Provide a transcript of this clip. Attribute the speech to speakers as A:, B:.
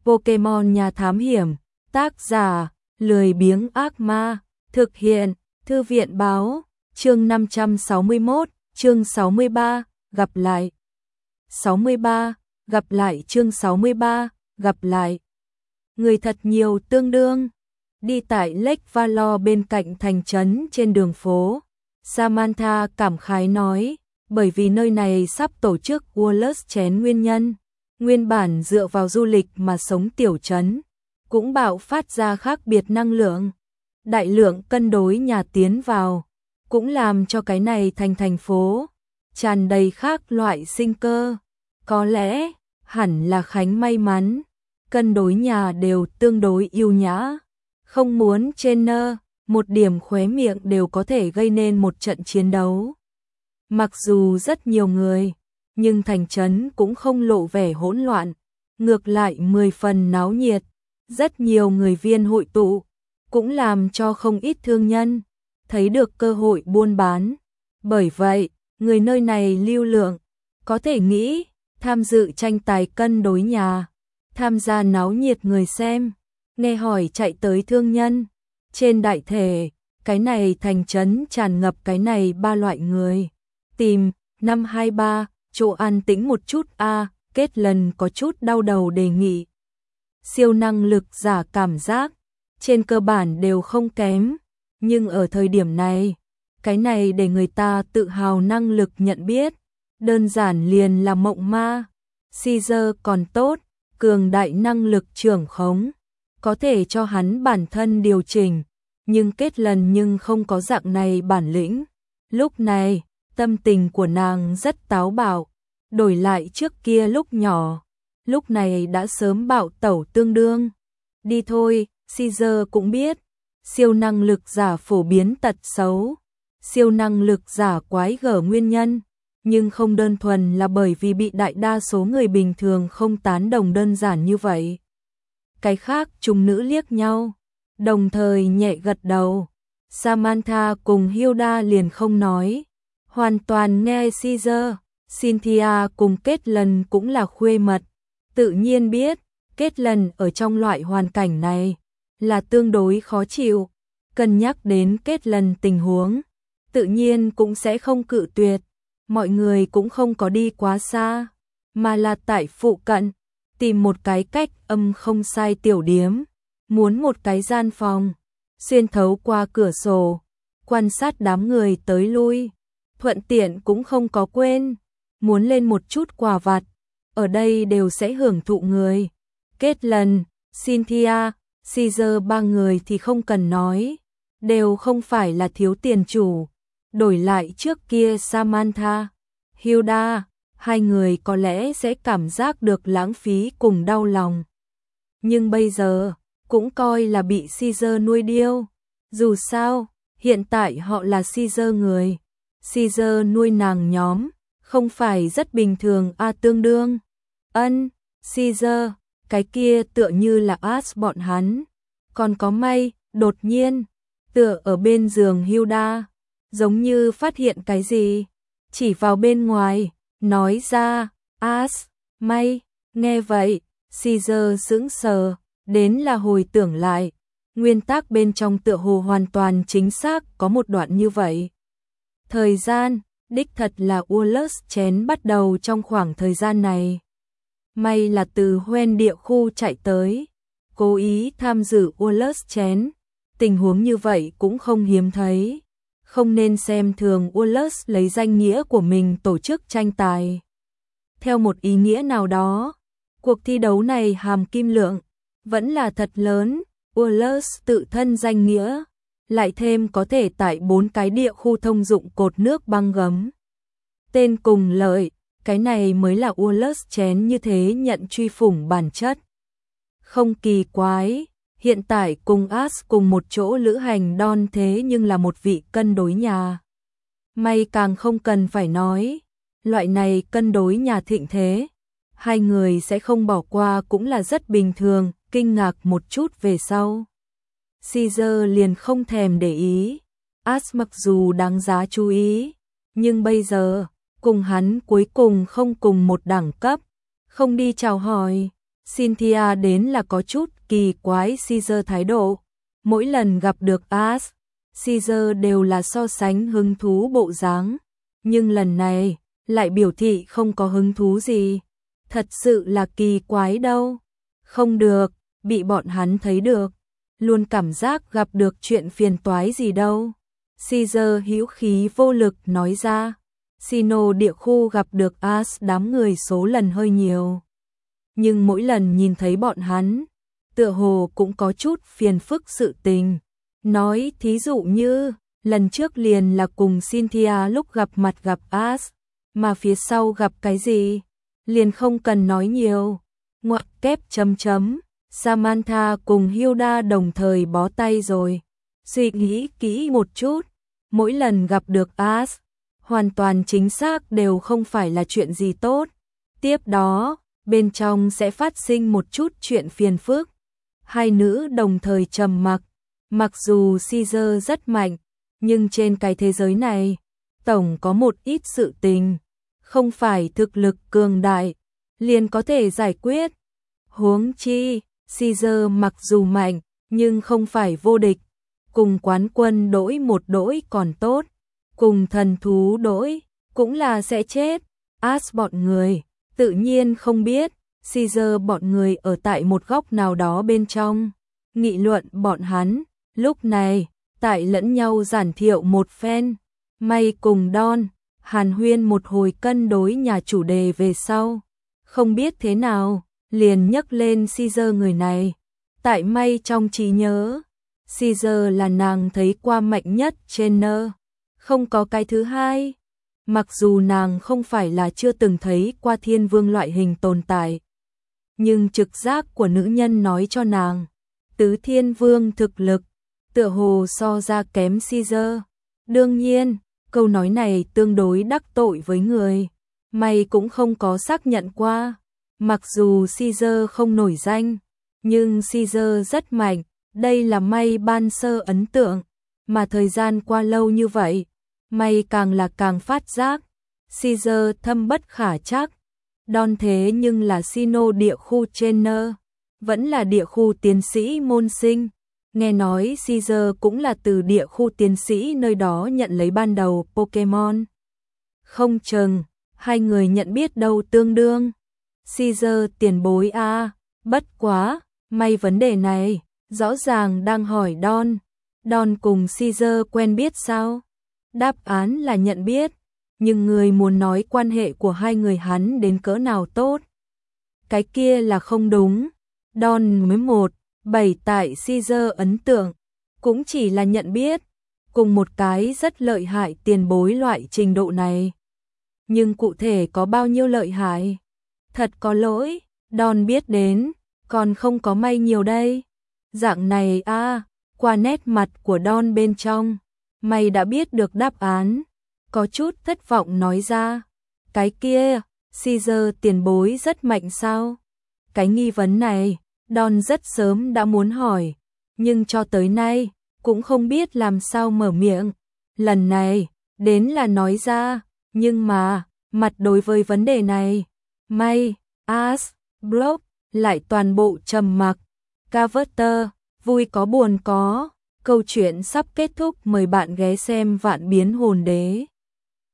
A: Pokemon nhà thám hiểm, tác giả, lười biếng ác ma, thực hiện, thư viện báo, chương 561, chương 63, gặp lại. 63, gặp lại chương 63, gặp lại. Người thật nhiều tương đương. Đi tại Lake Valor bên cạnh thành trấn trên đường phố, Samantha cảm khái nói, bởi vì nơi này sắp tổ chức Wallace chén nguyên nhân. Nguyên bản dựa vào du lịch mà sống tiểu trấn, cũng bạo phát ra khác biệt năng lượng. Đại lượng cân đối nhà tiến vào, cũng làm cho cái này thành thành phố, tràn đầy khác loại sinh cơ. Có lẽ, hẳn là Khánh may mắn, cân đối nhà đều tương đối yêu nhã. Không muốn trên một điểm khóe miệng đều có thể gây nên một trận chiến đấu. Mặc dù rất nhiều người, nhưng thành trấn cũng không lộ vẻ hỗn loạn, ngược lại 10 phần náo nhiệt, rất nhiều người viên hội tụ, cũng làm cho không ít thương nhân thấy được cơ hội buôn bán. Bởi vậy, người nơi này lưu lượng, có thể nghĩ, tham dự tranh tài cân đối nhà, tham gia náo nhiệt người xem, nghe hỏi chạy tới thương nhân. Trên đại thể, cái này thành trấn tràn ngập cái này ba loại người. Tìm, 523, chỗ an tĩnh một chút Kết lần có chút đau đầu đề nghị. Siêu năng lực giả cảm giác, trên cơ bản đều không kém, nhưng ở thời điểm này, cái này để người ta tự hào năng lực nhận biết, đơn giản liền là mộng ma. Caesar còn tốt, cường đại năng lực trưởng khống, có thể cho hắn bản thân điều chỉnh, nhưng Kết lần nhưng không có dạng này bản lĩnh. Lúc này, tâm tình của nàng rất táo bạo, đổi lại trước kia lúc nhỏ, lúc này đã sớm bạo tẩu tương đương. Đi thôi, Caesar cũng biết, siêu năng lực giả phổ biến tật xấu, siêu năng lực giả quái gở nguyên nhân, nhưng không đơn thuần là bởi vì bị đại đa số người bình thường không tán đồng đơn giản như vậy. Cái khác chúng nữ liếc nhau, đồng thời nhẹ gật đầu. Samantha cùng Hilda liền không nói, hoàn toàn nghe Caesar. Cynthia cùng Kết lần cũng là khuê mật, tự nhiên biết, Kết lần ở trong loại hoàn cảnh này là tương đối khó chịu, cân nhắc đến Kết lần tình huống, tự nhiên cũng sẽ không cự tuyệt. Mọi người cũng không có đi quá xa, mà là tại phụ cận, tìm một cái cách âm không sai tiểu điếm, muốn một cái gian phòng, xuyên thấu qua cửa sổ, quan sát đám người tới lui, thuận tiện cũng không có quên, muốn lên một chút quà vặt, ở đây đều sẽ hưởng thụ người. Kết lần, Cynthia, Caesar ba người thì không cần nói, đều không phải là thiếu tiền chủ, đổi lại trước kia Samantha, Hilda, hai người có lẽ sẽ cảm giác được lãng phí cùng đau lòng. Nhưng bây giờ, cũng coi là bị Caesar nuôi điêu. Dù sao, hiện tại họ là Caesar người. Caesar nuôi nàng nhóm, không phải rất bình thường tương đương. Caesar, cái kia tựa như là Ash bọn hắn. Còn có May, đột nhiên, tựa ở bên giường Hilda, giống như phát hiện cái gì, chỉ vào bên ngoài, nói ra, Ash, May, nghe vậy, Caesar sững sờ, đến là hồi tưởng lại, nguyên tắc bên trong tựa hồ hoàn toàn chính xác có một đoạn như vậy. Thời gian, đích thật là Wallace chén bắt đầu trong khoảng thời gian này. May là từ Hoen địa khu chạy tới, cố ý tham dự Wallace chén, tình huống như vậy cũng không hiếm thấy. Không nên xem thường Wallace lấy danh nghĩa của mình tổ chức tranh tài. Theo một ý nghĩa nào đó, cuộc thi đấu này hàm kim lượng vẫn là thật lớn. Wallace tự thân danh nghĩa, lại thêm có thể tại 4 cái địa khu thông dụng cột nước băng gấm. Tên cùng lợi, cái này mới là Wallace chén như thế nhận truy phủng bản chất. Không kỳ quái, hiện tại cùng Ash cùng một chỗ lữ hành Don thế nhưng là một vị cân đối nhà. May càng không cần phải nói, loại này cân đối nhà thịnh thế, hai người sẽ không bỏ qua cũng là rất bình thường. Kinh ngạc một chút về sau, Caesar liền không thèm để ý. Ash mặc dù đáng giá chú ý, nhưng bây giờ, cùng hắn cuối cùng không cùng một đẳng cấp, không đi chào hỏi, Cynthia đến là có chút kỳ quái Caesar thái độ. Mỗi lần gặp được Ash, Caesar đều là so sánh hứng thú bộ dáng, nhưng lần này lại biểu thị không có hứng thú gì. Thật sự là kỳ quái đâu. Không được, bị bọn hắn thấy được, luôn cảm giác gặp được chuyện phiền toái gì đâu. Caesar hữu khí vô lực nói ra. Sino địa khu gặp được Ash đám người số lần hơi nhiều, nhưng mỗi lần nhìn thấy bọn hắn, tựa hồ cũng có chút phiền phức sự tình. Nói thí dụ như, lần trước liền là cùng Cynthia lúc gặp mặt gặp Ash, mà phía sau gặp cái gì, liền không cần nói nhiều. Ngoặc kép chấm chấm, Samantha cùng Hilda đồng thời bó tay rồi. Suy nghĩ kỹ một chút, mỗi lần gặp được Ash, hoàn toàn chính xác đều không phải là chuyện gì tốt. Tiếp đó, bên trong sẽ phát sinh một chút chuyện phiền phức. Hai nữ đồng thời trầm mặc. Mặc dù Caesar rất mạnh, nhưng trên cái thế giới này, tổng có một ít sự tình, không phải thực lực cường đại, liền có thể giải quyết. Huống chi, Caesar mặc dù mạnh, nhưng không phải vô địch. Cùng quán quân đổi một đổi còn tốt, cùng thần thú đổi, cũng là sẽ chết. Ash bọn người, tự nhiên không biết, Caesar bọn người ở tại một góc nào đó bên trong, nghị luận bọn hắn. Lúc này, tại lẫn nhau giản thiệu một phen, May cùng Don, hàn huyên một hồi cân đối nhà chủ đề về sau. Không biết thế nào, liền nhắc lên Caesar người này. Tại May trong trí nhớ, Caesar là nàng thấy qua mạnh nhất trên nơ, không có cái thứ hai. Mặc dù nàng không phải là chưa từng thấy qua thiên vương loại hình tồn tại, nhưng trực giác của nữ nhân nói cho nàng, tứ thiên vương thực lực, tựa hồ so ra kém Caesar. Đương nhiên, câu nói này tương đối đắc tội với người. May cũng không có xác nhận qua. Mặc dù Caesar không nổi danh, nhưng Caesar rất mạnh. Đây là May ban sơ ấn tượng. Mà thời gian qua lâu như vậy, May càng là càng phát giác. Caesar thâm bất khả chắc. Don thế nhưng là Sino địa khu trainer, vẫn là địa khu tiến sĩ môn sinh. Nghe nói Caesar cũng là từ địa khu tiến sĩ nơi đó nhận lấy ban đầu Pokemon. Không chừng, hai người nhận biết đâu tương đương. Caesar tiền bối a, bất quá, May vấn đề này, rõ ràng đang hỏi Don. Don cùng Caesar quen biết sao? Đáp án là nhận biết, nhưng người muốn nói quan hệ của hai người hắn đến cỡ nào tốt. Cái kia là không đúng. Don mới 1-7 tại Caesar ấn tượng, cũng chỉ là nhận biết, cùng một cái rất lợi hại tiền bối loại trình độ này. Nhưng cụ thể có bao nhiêu lợi hại? Thật có lỗi, Don biết đến, còn không có May nhiều đây. Dạng này a, qua nét mặt của Don bên trong, May đã biết được đáp án, có chút thất vọng nói ra. Cái kia, Caesar tiền bối rất mạnh sao? Cái nghi vấn này, Don rất sớm đã muốn hỏi, nhưng cho tới nay, cũng không biết làm sao mở miệng. Lần này, đến là nói ra, nhưng mà, mặt đối với vấn đề này, May, Ash, Brock, lại toàn bộ trầm mặc. Carter, vui có buồn có, câu chuyện sắp kết thúc, mời bạn ghé xem Vạn Biến Hồn Đế.